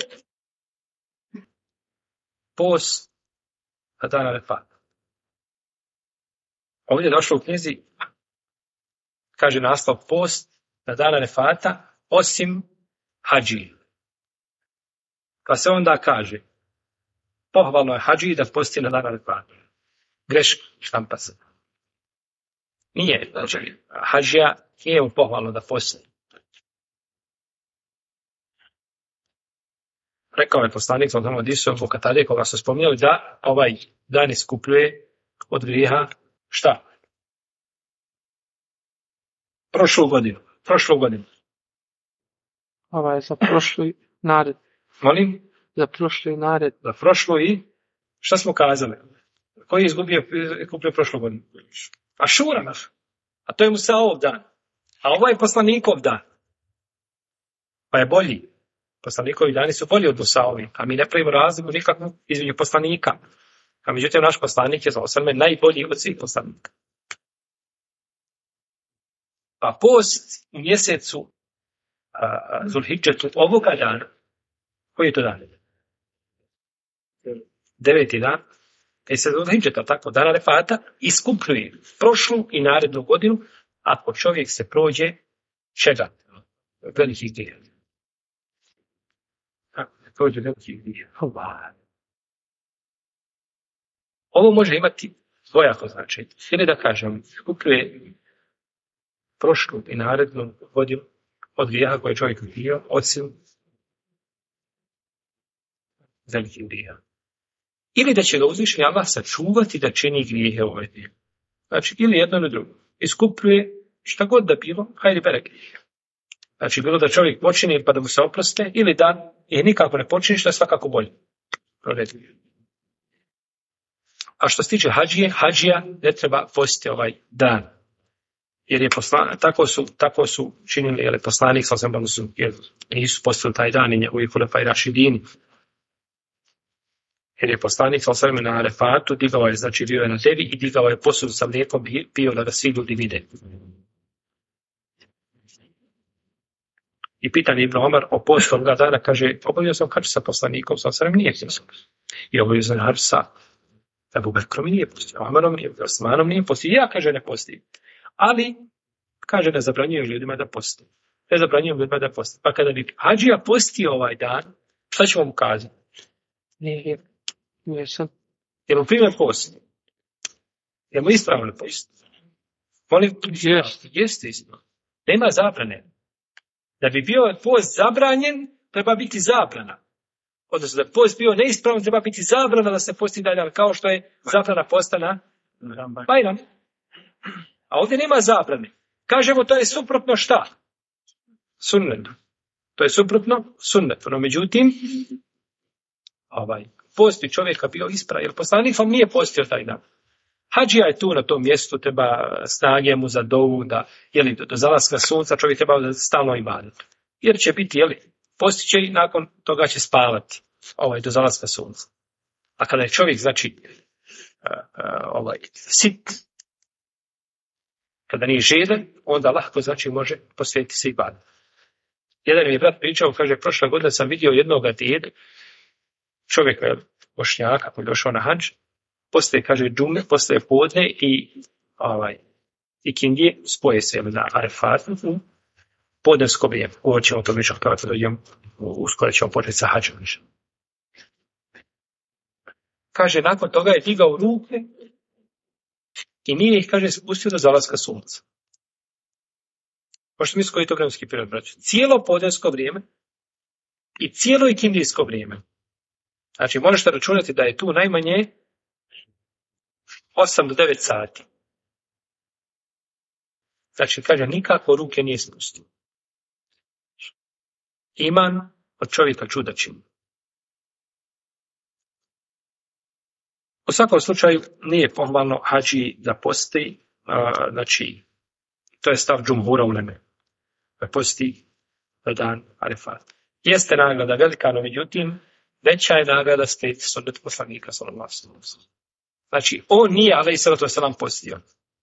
post na dan Arefata. Ovdje je došlo u knjizi, kaže naslov post na dan Arefata osim hadži. Pa se onda kaže, pohvalno je hadži da posti na dan Arefata. Greška, štampa se. Nije, znači, hadžija nije mu pohvalno da posti. Rekao je poslanik sa onom hadisom u Katalije koga su spominjali da ovaj dan iskupljuje od grijeha šta? Prošlu godinu. Ovaj za prošli nared. Molim? Za prošli nared. Za prošlu i šta smo kazali? Koji je izgubio prošlu godinu? Ašura naš. A to je Musaov dan. A ovo je poslanikov dan. Pa je bolji. Poslanikovi dani su bolji od Musaovi. A mi ne pravimo razliku nikakvu između poslanika. A međutim, naš poslanik je za osvrme najbolji od svih poslanika. Pa post u mjesecu Zulhidžetu ovoga dana, koji je to dan? 9. dan, mjesec Zulhidžeta, tako, dana Arefata, iskupljuje prošlu i narednu godinu, ako čovjek se prođe čega? Velikih grijeha. Prođe velikih grijeha. Ovo može imati dvojako značenje. Ili da kažem, iskupljuje prošlu i narednu godinu od grijeha koje je čovjek vidio, osim velikih grijeha. Ili da će ga uzvišeni Allah sačuvati da čini grijehe ovaj dio. Znači, ili jedno ili drugo. Iskupljuje šta god da bilo, hajde berek. Znači, bilo da čovjek počini pa da mu se oproste, ili da je nikako ne počini, što je svakako bolje. A što se tiče hadžija ne treba postiti ovaj dan. Jer je tako su činili, jer je poslanik, jer nisu postili taj dan i njegovi hulefaj rašidini. Jer je poslanik na Arefatu digao je, znači bio je na devi i digao je posudu sa mlijekom, pio da ga svi ljudi vide. I pitan Ibn Omar o postu toga dana, kaže, obavio sam hadž sa poslanikom, nije htio sam. I obavio sam hadž sa Ebu Bekrom nije postio, Omerom nije, Osmanom nije postio. Ja, kaže, ne postim. Ali, kaže, ne zabranjujem ljudima da posti. Pa kada bi hadžija postio ovaj dan, šta ćemo mu kazati? Nije sam. Je mu primjer post? Je mu ispravno post? Jeste ispravno. Nema zabrane. Da bi bio post zabranjen, treba biti zabrana. Odnosno, da bi post bio neispravan, treba biti zabrana da se posti dalje, kao što je zabrana posta na Bajram. A ovdje nema zabrane. Kažemo, to je suprotno šta? Sunnetu. To je suprotno sunnetu. No, međutim, posti čovjeka bio ispravan, jer poslanik vam nije postio taj dan. Hadžija je tu na tom mjestu, treba snage mu za dovu, da, do zalaska sunca čovjek treba da stalno ibadeti. Jer će biti, postiće i nakon toga će spavati do zalaska sunca. A kada je čovjek, znači, sit, kada nije žedan, onda lahko, znači, može posvetiti se ibadetu. Jedan mi je brat pričao, kaže, prošle godine sam vidio jednoga djeda, čovjeka, Bošnjaka, koji je došao na hadž, postaje, kaže, džume, postaje podne i kindije, spoje se na Arefatu u podnevsko vrijeme. Ovo ćemo to više kada dođemo, uskoro ćemo početi sa hadžom. Kaže, nakon toga je digao ruke i nije ih, kaže, spustio do zalaska sunca. Možete misliti koji je to vremenski period, braći. Cijelo podnevsko vrijeme i cijelo ikindijsko vrijeme. Znači, možete računati da je tu najmanje 8 do 9 sati. Znači, kaže, nikako ruke nije spustio. Iman od čovjeka čuda čini. U svakom slučaju nije pohvalno hadži da posti, znači, to je stav džumhura uleme, da posti dan Arefat. Jeste nagrada velika, no međutim, veća je nagrada slijediti sunnet poslanika sallallahu alejhi ve sellem. Znači, on nije alejhi salatu vesselam postio.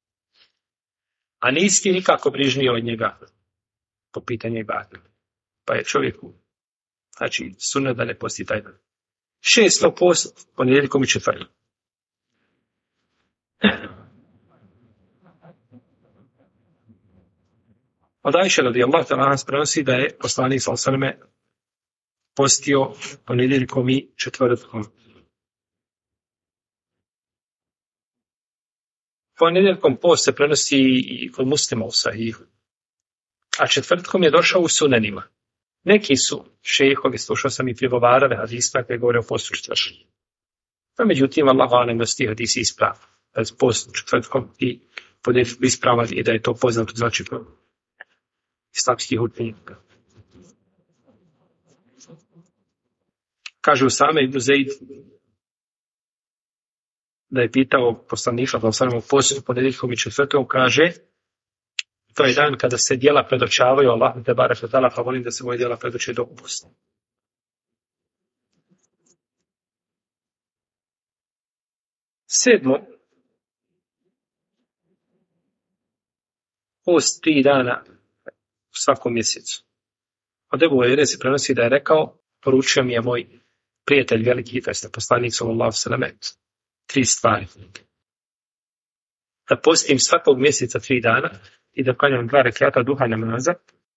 A nisi nikako brižniji od njega po pitanju ibadeta. Pa je čovjeku, znači, sunnet da ne posti taj dan. 6. post, ponedjeljkom i četvrtkom. Od Ajše radijallahu ta'ala nas prenosi da je poslanik sallallahu alejhi ve sellem postio ponedjeljkom i četvrtkom. Ponedjeljkom post se prenosi i kod muslima u sahihu, a četvrtkom je došao u sunenima. Neki su šejhovi, slušao sam i prigovarali hadisma koji govore o postu četvrtkom. No, međutim, Allah alem da su ti hadisi ispravi. Da je post četvrtkom i ponedjeljkom ispravan i da je to poznato, znači, islamskih učenjaka. Kaže Usame ibn Zeid da je pitao poslanika da u postu ponedjeljkom i četvrtkom, kaže, to je dan kada se djela predočavaju Allahu te barek ve taala, pa volim da se moje djela predoče do posta. Sedmo, post 3 dana u svakom mjesecu. Od Ebu Hurajre se prenosi da je rekao, poručio mi je moj prijatelj veliki, to je poslanik sallallahu alejhi ve sellem, 3 stvari. Da postim svakog mjeseca 3 dana i da klanjam 2 rekata duha namaza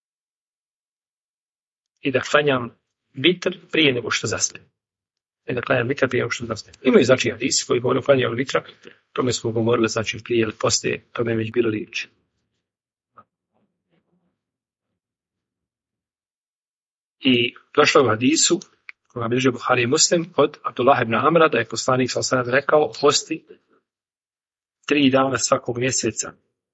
i da klanjam vitr prije nego što zaspim. Imaju znači hadisi koji govore o klanjanju vitra, tome smo govorili znači prije ili poslije, tome je već bilo riječ. I došlo je u hadisu, koga bilježi Buhari i Muslim, od Abdullah ibn Amra, da je poslanik sallallahu alejhi ve sellem rekao, posti 3 dana svakog mjeseca.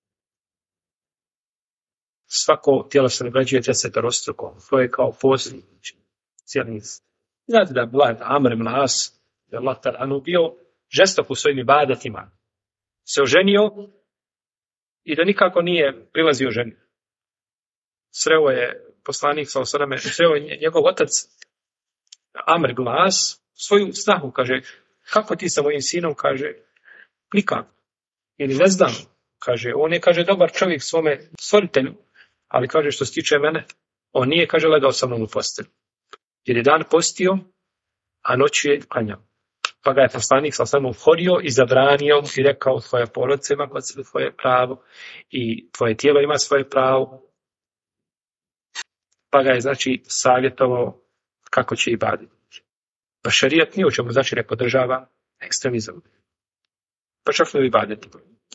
Svako tijelo se nagrađuje 10-struko. To je kao post cijeli niz. Znate da je Amr ibn As, da je Allah ta'ala bio žestok u svojim ibadetima. Se oženio i da nikako nije prilazio ženi. Sreo je poslanik sreo je njegov otac Amr ibn As svoju snahu, kaže, kako ti sa mojim sinom, kaže, nikako. Ili ne znam, kaže, on je, kaže, dobar čovjek svome stvoritelju, ali kaže, što se tiče mene, on nije, kaže, legao sa mnom u postelju. Jer je dan postio, a noć je klanjao. Pa ga je poslanik uhodio i zabranio i rekao, tvoja porodica ima kod sebe tvoje pravo i tvoje tijelo ima svoje pravo. Pa ga je, znači, savjetovao kako će ibaditi. Pa šerijat nije u čemu, znači, ne podržava ekstremizam. Pa čak ne ibaditi.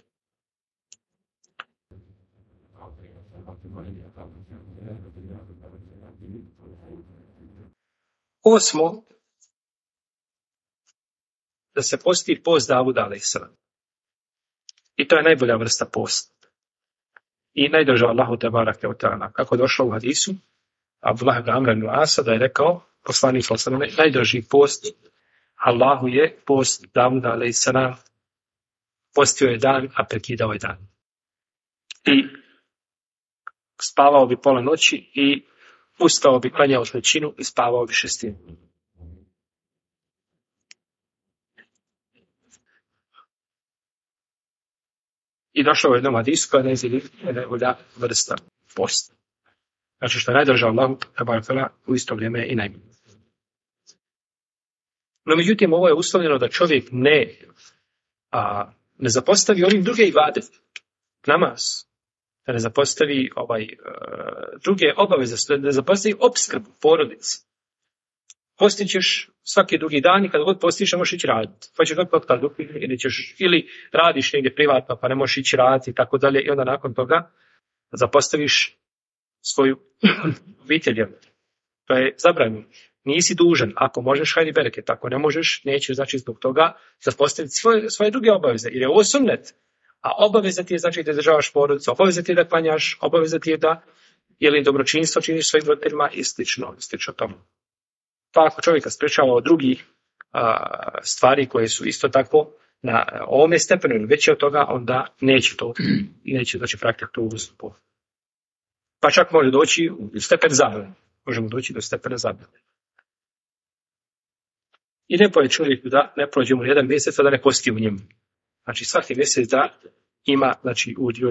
Osmo, da se posti post Davuda alejhiselam. I to je najbolja vrsta posta. I najdržao Allahu te barake ve taala. Kako je došlo u hadisu Abdullah ibn Amr ibn Asa da je rekao, poslanik sallallahu alejhi ve sellem, najdrži post Allahu je post Davuda alejhiselam. Postio je dan, a prekidao je dan. I spavao bi pola noći i ustao bi, klanjao trećinu i spavao bi 1/6. I došao u jednom hadisu koja je najbolja vrsta posta. Znači što je najdržao Allahu u isto vrijeme i najbolje. No međutim, ovo je uslovljeno da čovjek ne zapostavi ovim druge ibadete, namaz, da ne zapostavi druge obaveze, da ne zapostavi opskrbu porodice. Postit ćeš svaki drugi dan i kada god postiš ne možeš ići raditi. Pa ćeš ili radiš negdje privatno pa ne možeš ići raditi i tako dalje i onda nakon toga zapostaviš svoju obitelj. To je zabranjeno. Nisi dužan. Ako možeš, hajdi bereket. Ako ne možeš, nećeš, znači zbog toga zapostaviti svoje druge obaveze. Jer je ovo sunnet. A obaveza ti je, znači, da državaš porodicu, obaveza ti je da klanjaš, obaveza ti je da dobročinstvo činiš svojim roditeljima i slično tomu. Pa ako čovjeka sprečava od drugih stvari koje su isto tako na ovome stepenu ili veće od toga, onda neće znači praktik to ustupu. Pa čak može doći u stepen zabrane. Možemo doći do stepena zabrane. I ne poje čovjeku da ne prođe mu jedan mjesec, a da ne posti u njemu. Znači svaki mjesec da ima, znači, udio,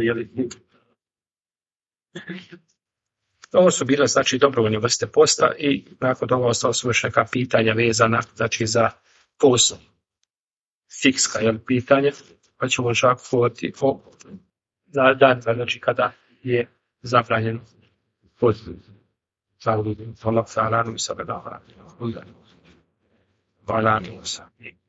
Ovo su bile, znači, dobrovoljne vrste posta i nakon toga ostalo su još neka pitanja vezana, znači, za post. Fikska, pitanje, pa ćemo čak govoriti o dan, znači, kada je zabranjen post. Allah ta'ala,